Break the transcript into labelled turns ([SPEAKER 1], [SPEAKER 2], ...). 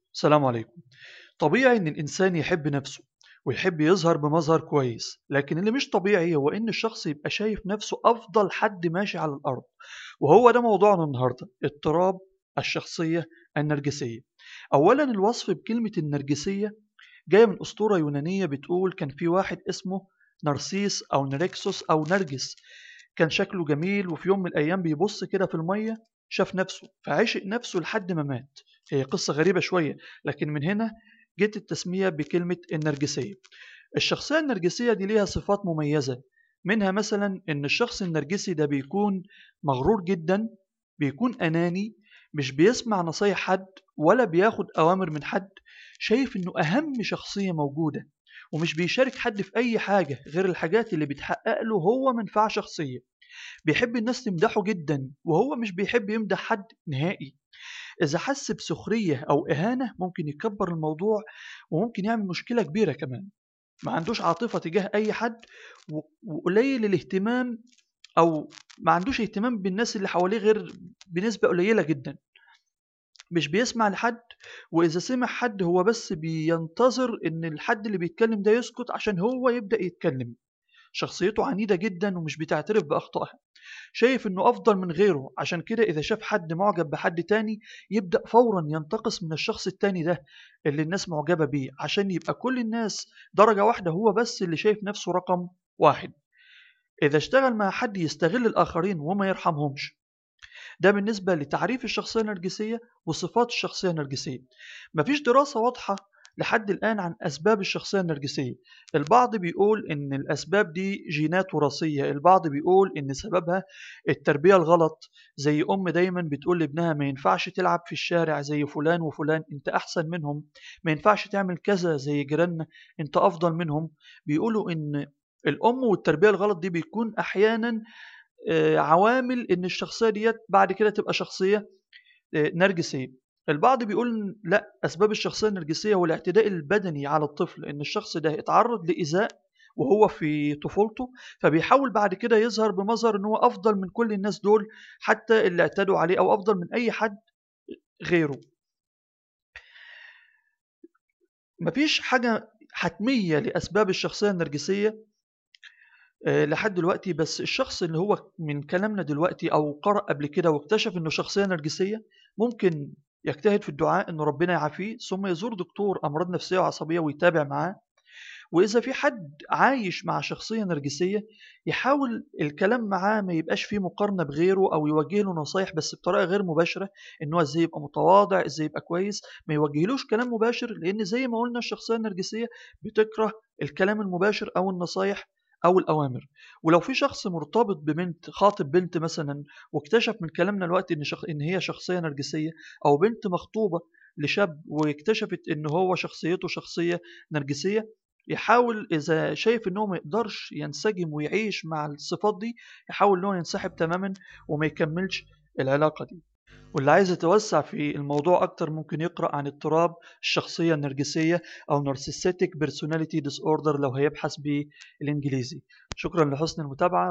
[SPEAKER 1] السلام عليكم. طبيعي إن الإنسان يحب نفسه ويحب يظهر بمظهر كويس، لكن اللي مش طبيعي هو إن الشخص يبقى شايف نفسه أفضل حد ماشي على الأرض. وهو ده موضوعنا النهاردة: اضطراب الشخصية النرجسية. أولا، الوصف بكلمة النرجسية جاية من أسطورة يونانية بتقول كان في واحد اسمه نرسيس أو نركسوس أو نرجس. كان شكله جميل، وفي يوم من الأيام بيبص كده في المية، شاف نفسه فعشق نفسه لحد ما مات. هي قصة غريبة شوية، لكن من هنا جت التسمية بكلمة النرجسية. الشخصية النرجسية دي ليها صفات مميزة، منها مثلا إن الشخص النرجسي ده بيكون مغرور جدا، بيكون أناني، مش بيسمع نصايح حد ولا بياخد أوامر من حد، شايف إنه أهم شخصية موجودة، ومش بيشارك حد في أي حاجة غير الحاجات اللي بتحقق له هو منفعة شخصية. بيحب الناس تمدحه جدا وهو مش بيحب يمدح حد نهائي. إذا حس بسخرية أو إهانة ممكن يكبر الموضوع، وممكن يعمل مشكلة كبيرة كمان. ما عندوش عاطفة تجاه أي حد، وقليل الاهتمام، أو ما عندوش اهتمام بالناس اللي حواليه غير بنسبة قليلة جدا. مش بيسمع لحد، وإذا سمع حد هو بس بينتظر إن الحد اللي بيتكلم ده يسكت عشان هو يبدأ يتكلم. شخصيته عنيدة جدا ومش بتعترف بأخطائها، شايف إنه أفضل من غيره، عشان كده إذا شاف حد معجب بحد تاني يبدأ فورا ينتقص من الشخص التاني ده اللي الناس معجبة بيه، عشان يبقى كل الناس درجة واحدة، هو بس اللي شايف نفسه رقم واحد. إذا اشتغل مع حد يستغل الآخرين وما يرحمهمش. ده بالنسبة لتعريف الشخصية النرجسية وصفات الشخصية النرجسية. مفيش دراسة واضحة لحد الآن عن أسباب الشخصية النرجسية. البعض بيقول إن الأسباب دي جينات وراثية، البعض بيقول إن سببها التربية الغلط، زي أم دايما بتقول لابنها ما ينفعش تلعب في الشارع زي فلان وفلان، أنت أحسن منهم. ما ينفعش تعمل كذا زي جيراننا، أنت أفضل منهم. بيقولوا إن الأم والتربية الغلط دي بيكون أحيانا عوامل ان الشخصيه ديت بعد كده تبقى شخصيه نرجسيه. البعض بيقول لا، اسباب الشخصيه النرجسيه هو الاعتداء البدني على الطفل، ان الشخص ده اتعرض لايذاء وهو في طفولته، فبيحاول بعد كده يظهر بمظهر ان هو افضل من كل الناس دول، حتى اللي اعتدوا عليه، او افضل من اي حد غيره. مفيش حاجه حتميه لاسباب الشخصيه النرجسيه لحد دلوقتي، بس الشخص اللي هو من كلامنا دلوقتي أو قرأ قبل كده واكتشف إنه شخصية نرجسية ممكن يجتهد في الدعاء إنه ربنا يعافيه، ثم يزور دكتور أمراض نفسية وعصبية ويتابع معاه. وإذا في حد عايش مع شخصية نرجسية يحاول الكلام معاه ما يبقاش فيه مقارنة بغيره، أو يوجه له نصايح بس بطريقة غير مباشرة، إن هو إزاي يبقى متواضع، إزاي يبقى كويس. ما يوجهلوش كلام مباشر، لأن زي ما قلنا الشخصية النرجسية بتكره الكلام المباشر أو النصايح أو الأوامر. ولو في شخص مرتبط ببنت، خاطب بنت مثلا، واكتشف من كلامنا الوقت إن هي شخصية نرجسية، أو بنت مخطوبة لشاب واكتشفت إن هو شخصيته شخصية نرجسية، يحاول إذا شايف إنه ما يقدرش ينسجم ويعيش مع الصفات دي، يحاول إنه ينسحب تماما وما يكملش العلاقة دي. واللي عايز يتوسع في الموضوع أكتر ممكن يقرأ عن اضطراب الشخصية النرجسية أو Narcissistic Personality Disorder لو هيبحث بالإنجليزي. شكرا لحسن المتابعة.